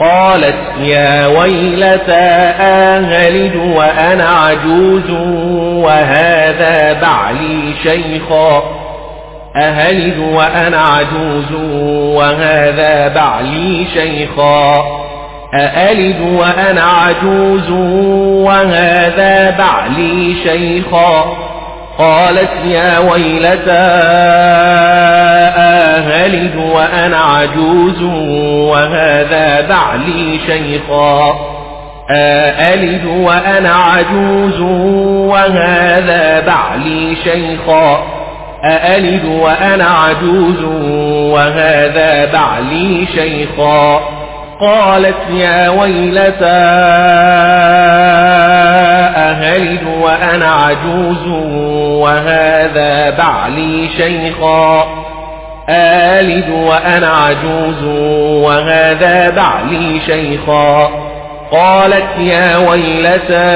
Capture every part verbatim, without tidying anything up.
قالت يا ويلتى أهلد وأنا عجوز وهذا بعلي شيخا أهلد وأنا عجوز وهذا بعلي شيخا أألد وأنا عجوز وهذا بعلي شيخا قالت يا ويلتى أهلد وأنا عجوز وهذا بعلي شيخا أألد وأنا عجوز وهذا بعلي شيخا أألد وأنا عجوز وهذا بعلي شيخا قالت يا ويلتى أهلد وأنا عجوز وهذا بعلي شيخا ألد وأنا عجوز وهذا بعلي شيخا قالت يا ويلتى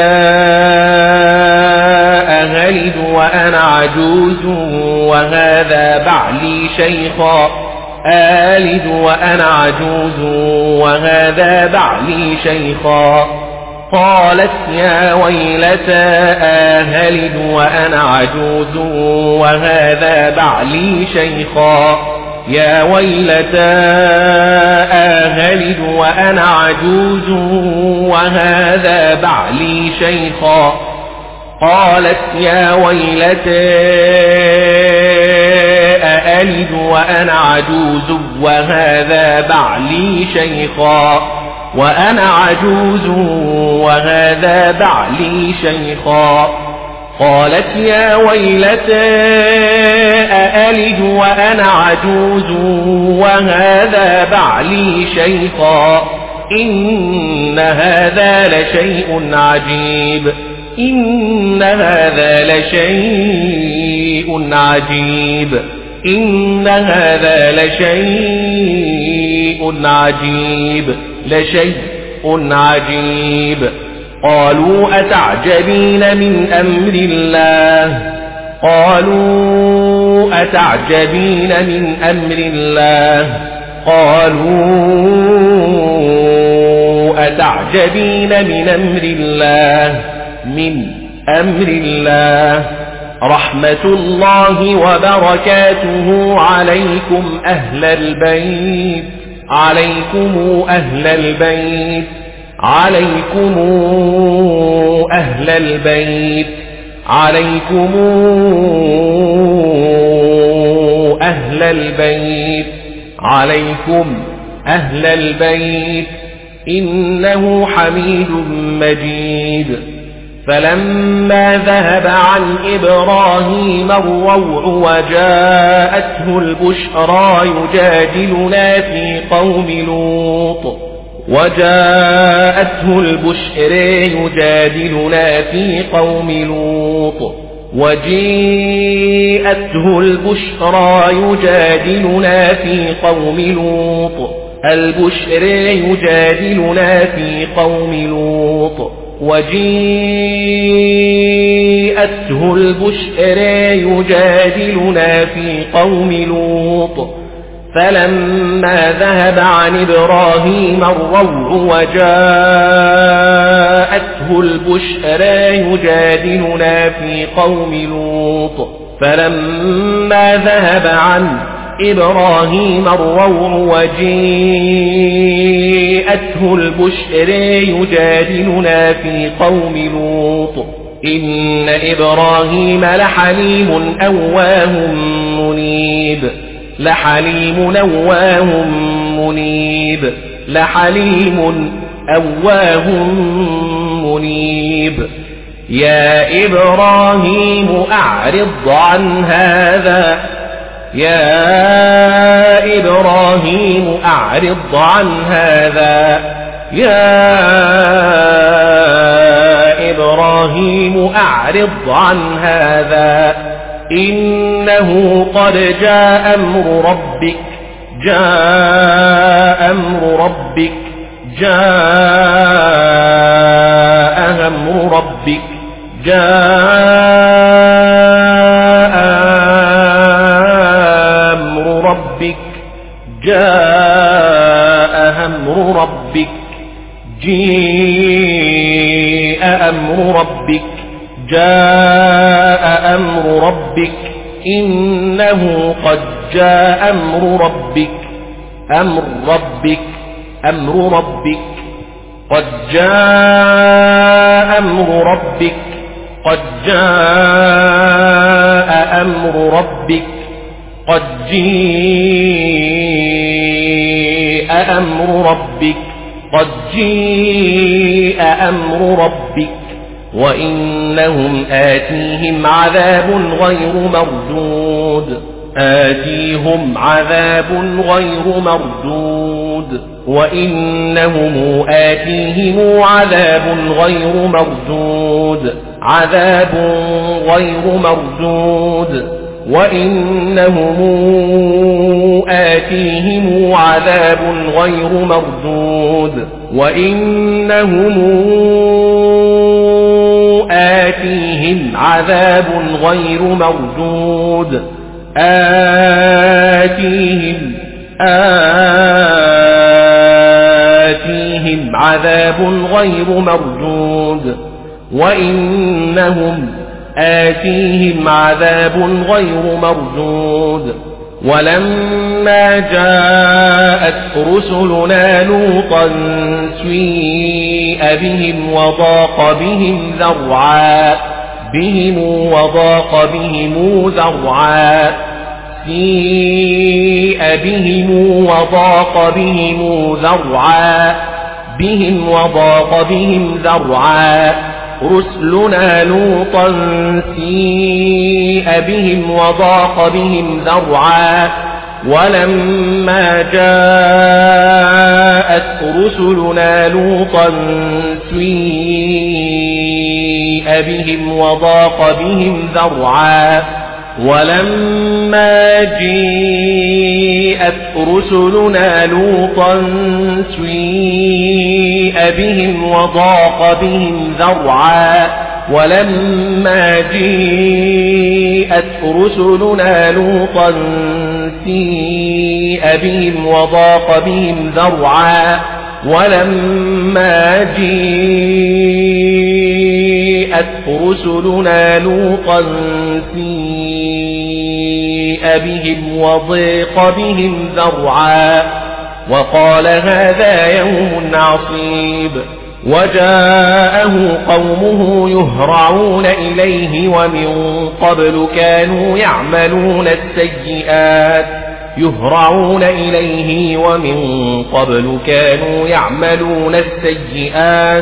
أهلد وأنا عجوز وهذا بعلي شيخا ألد وأنا عجوز وهذا بعلي شيخا قالت يا ويلتى أهلد وأنا عجوز وهذا بعلي شيخا يا ويلتى أهلد وأنا عجوز وهذا بعلي شيخا قالت يا ويلتى أألد وأنا عجوز وهذا بعلي شيخا وأنا عجوز وهذا بعلي شيخا قالت يا ويلتى أألد وأنا عجوز وهذا بعلي شيخا إن هذا لشيء عجيب إن هذا لشيء عجيب إن هذا لشيء عجيب لشيء عجيب قالوا أتعجبين من أمر الله قالوا أتعجبين من أمر الله قالوا أتعجبين من أمر الله من أمر الله رحمة الله وبركاته عليكم أهل البيت عليكم أهل البيت عليكم أهل البيت عليكم أهل البيت عليكم أهل البيت إنه حميد مجيد فلما ذهب عن إبراهيم الروع وجاءته البشرى يجادلنا في قوم لوط وجاءته البشر يجادلنا في قوم لوط وجيءته البشرى يجادلنا في قوم لوط البشر يجادلنا في قوم لوط وجيءته البشر يجادلنا في قوم لوط فلما ذهب عن إبراهيم الروع وجاءته البشر يجادلنا في قوم لوط فلما ذهب عن إبراهيم الروع وجيءته البشر يجادلنا في قوم لوط إن إبراهيم لحليم أواه منيب لحليم أواه منيب لحليم أواه منيب يا إبراهيم أعرض عن هذا يا إبراهيم أعرض عن هذا يا إبراهيم أعرض عن هذا إنه قد جاء أمر ربك جاء أمر ربك جاء أمر ربك جاء أمر ربك جاء أمر ربك ربك جيء أمر ربك جاء أمر ربك إنه قد جاء أمر ربك أمر ربك أمر ربك قد جاء أمر ربك قد جاء أمر ربك قد جيء أمر ربك قد جيء أمر ربك وإنهم آتيهم عذاب غير مردود آتيهم عذاب غير مردود وإنهم آتيهم عذاب غير مردود عذاب غير مردود وإنهم آتيهم عذاب غير مردود وإنهم آتيهم عذاب غير مردود آتيهم آتيهم عذاب غير مردود وإنهم آتيهم عذاب غير مردود ولما جاءت رسلنا لوطا سيء بهم وضاق بهم ذرعا بهم وضاق بهم ذرعا سيء بهم وضاق بهم ذرعا بهم وضاق بهم ذرعا رسلنا لوطا سيء بهم وضاق بهم ذرعا ولما جاءت رسلنا لوطا سيء بهم وضاق بهم ذرعا ولما جاءت رسلنا لوطا سيء بهم وضاق بهم ذرعا ولما جاءت رسلنا لوطا سيء بهم وضاق بهم ذرعا ولما جاءت رسلنا لوطا سيء بهم وضاق بهم ذرعا وقال هذا يوم عصيب وجاءه قومه يهرعون إليه ومن قبل كانوا يعملون السيئات يهرعون إليه ومن قبل كانوا يعملون السيئات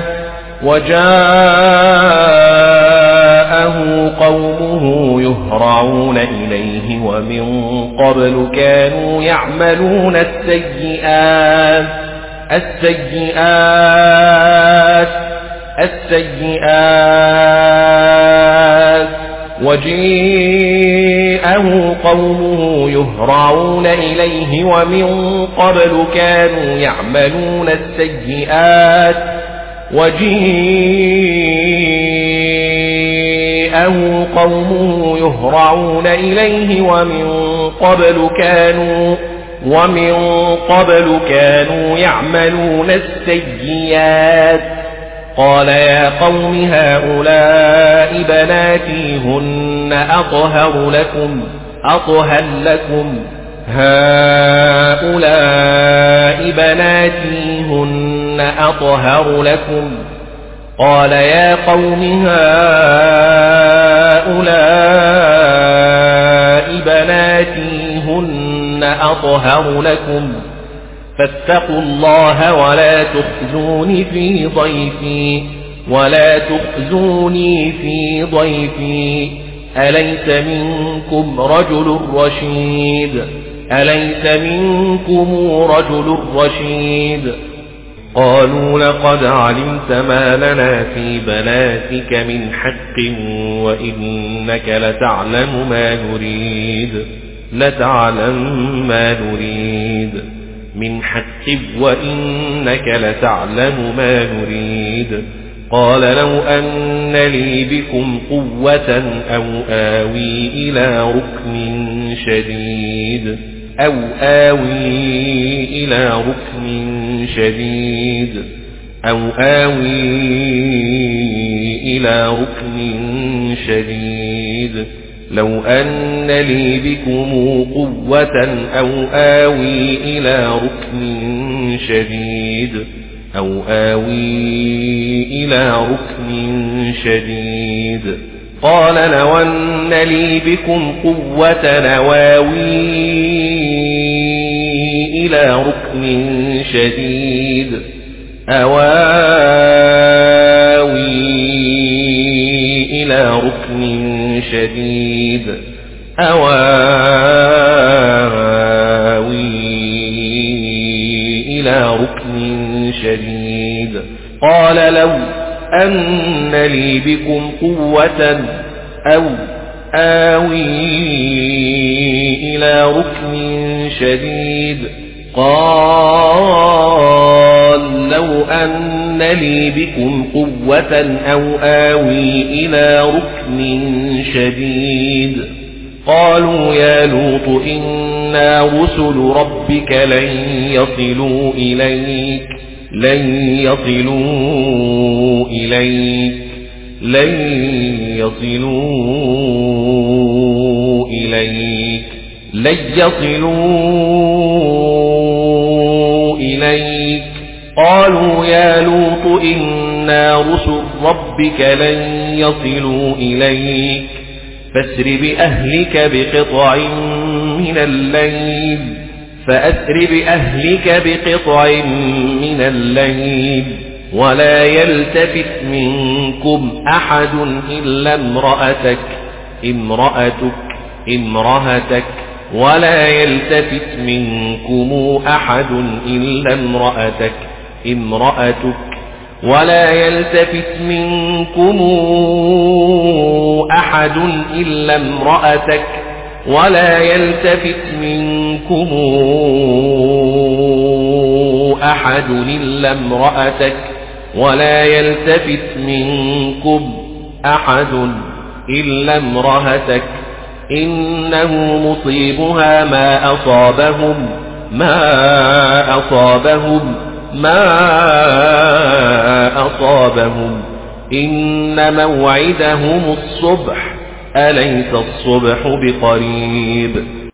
وجاءه قومه يهرعون إليه ومن قبل كانوا يعملون السيئات السيئات السيئات وجاءه قومه يهرعون إليه ومن قبل كانوا يعملون السيئات وجاءه قومه يهرعون إليه ومن قبل كانوا ومن قبل كانوا يعملون السيئات قال يا قوم هؤلاء بناتي هن أطهر لكم أطهر لكم هؤلاء بناتي هن أطهر لكم قال يا قوم هؤلاء بناتي هن أطهر لكم فاتقوا الله ولا تخزوني في ضيفي ولا تخزوني في ضيفي أليس منكم رجل رشيد أليس منكم رجل رشيد قالوا لقد علمت ما لنا في بناتك من حق وإنك لتعلم ما نريد لتعلم ما نريد من حق وإنك لتعلم ما نريد قال لو أن لي بكم قوة أو آوي إلى ركن شديد أو آوي إلى ركن شديد أو آوي إلى ركن شديد لو أن لي بكم قوة أو آوي إلى ركن شديد أو آوي إلى ركن شديد قال لو أن لي بكم قوة نواوي إلى ركن شديد أواوي إلى ركن شديد أواوي إلى ركن شديد قال لو أن لي بكم قوة أو آوي إلى ركن شديد قال لو أن لي بكم قوة أو آوي إلى ركن شديد قالوا يا لوط إنا رسل ربك لن يصلوا إليك لن يصلوا إليك لن يصلوا إليك لن يصلوا إليك قالوا يا لوط إنا رسل ربك لن يصلوا إليك فاسر بأهلك بقطع من الليل فأسر بأهلك بقطع من الليل ولا يلتفت منكم أحد إلا امرأتك امرأتك امرأتك ولا يلتفت منكم أحد إلا امرأتك امرأتك ولا يلتفت منكم أحد إلا امرأتك ولا يلتفت منكم أحد إلا امرأتك ولا يلتفت منكم أحد إلا امرأتك إنه مصيبها ما أصابهم ما أصابهم ما أصابهم إن موعدهم الصبح أليس الصبح بقريب